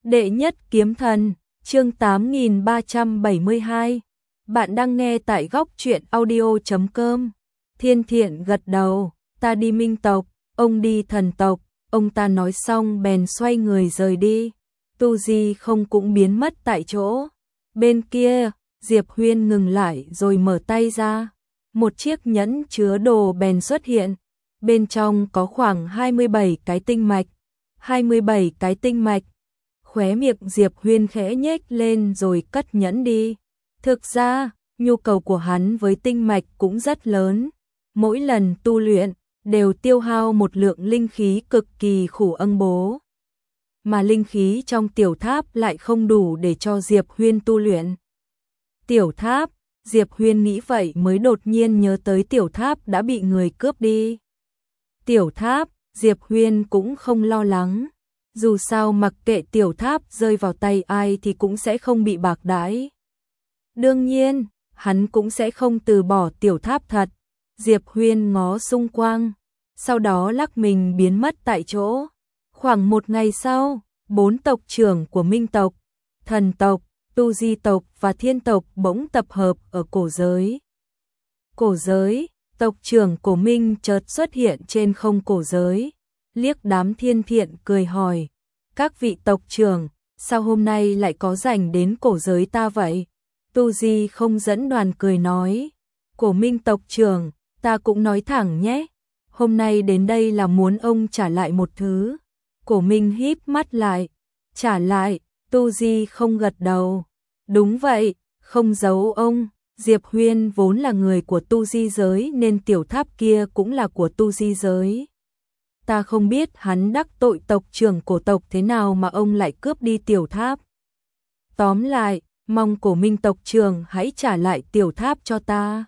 Đệ nhất kiếm thần, chương 8372. Bạn đang nghe tại góc truyện audio.com. Thiên Thiện gật đầu, ta đi minh tộc, ông đi thần tộc, ông ta nói xong bèn xoay người rời đi. Tu Di không cũng biến mất tại chỗ. Bên kia, Diệp Huyên ngừng lại rồi mở tay ra. Một chiếc nhẫn chứa đồ bèn xuất hiện. Bên trong có khoảng 27 cái tinh mạch. 27 cái tinh mạch. Khóe miệng Diệp Huyên khẽ nhếch lên rồi cất nhẫn đi. Thực ra, nhu cầu của hắn với tinh mạch cũng rất lớn. Mỗi lần tu luyện, đều tiêu hao một lượng linh khí cực kỳ khủng bố. Mà linh khí trong tiểu tháp lại không đủ để cho Diệp Huyên tu luyện. Tiểu tháp, Diệp Huyên nghĩ vậy mới đột nhiên nhớ tới tiểu tháp đã bị người cướp đi. Tiểu tháp, Diệp Huyên cũng không lo lắng. Dù sao mặc kệ tiểu tháp rơi vào tay ai thì cũng sẽ không bị bạc đãi. Đương nhiên, hắn cũng sẽ không từ bỏ tiểu tháp thật. Diệp Huyên ngó xung quanh, sau đó lắc mình biến mất tại chỗ. Khoảng một ngày sau, 4 tộc trưởng của Minh tộc, Thần tộc, Tu Di tộc và Thiên tộc bỗng tập hợp ở cổ giới. Cổ giới, tộc trưởng của Minh chợt xuất hiện trên không cổ giới. Liếc đám Thiên Thiện cười hỏi, các vị tộc trưởng, sao hôm nay lại có rảnh đến cổ giới ta vậy? Tu Di không dẫn đoàn cười nói, cổ Minh tộc trưởng, ta cũng nói thẳng nhé, hôm nay đến đây là muốn ông trả lại một thứ. Cổ Minh híp mắt lại, trả lại, Tu Di không gật đầu. Đúng vậy, không giấu ông, Diệp Huyên vốn là người của Tu Di giới nên tiểu tháp kia cũng là của Tu Di giới. Ta không biết hắn đắc tội tộc trưởng cổ tộc thế nào mà ông lại cướp đi tiểu tháp. Tóm lại, mong cổ Minh tộc trưởng hãy trả lại tiểu tháp cho ta.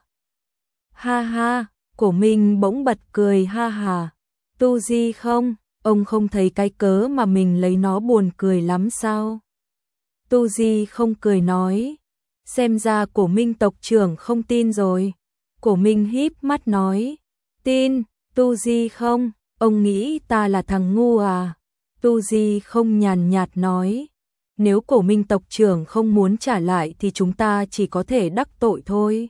Ha ha, cổ Minh bỗng bật cười ha hà. Tu Di không, ông không thấy cái cớ mà mình lấy nó buồn cười lắm sao? Tu Di không cười nói, xem ra cổ Minh tộc trưởng không tin rồi. Cổ Minh híp mắt nói, tin, Tu Di không, ông nghĩ ta là thằng ngu à? Tu Di không nhàn nhạt nói, nếu cổ Minh tộc trưởng không muốn trả lại thì chúng ta chỉ có thể đắc tội thôi.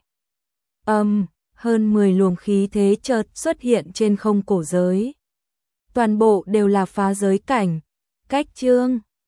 Hơn 10 luồng khí thế chợt xuất hiện trên không cổ giới. Toàn bộ đều là phá giới cảnh. Cách chương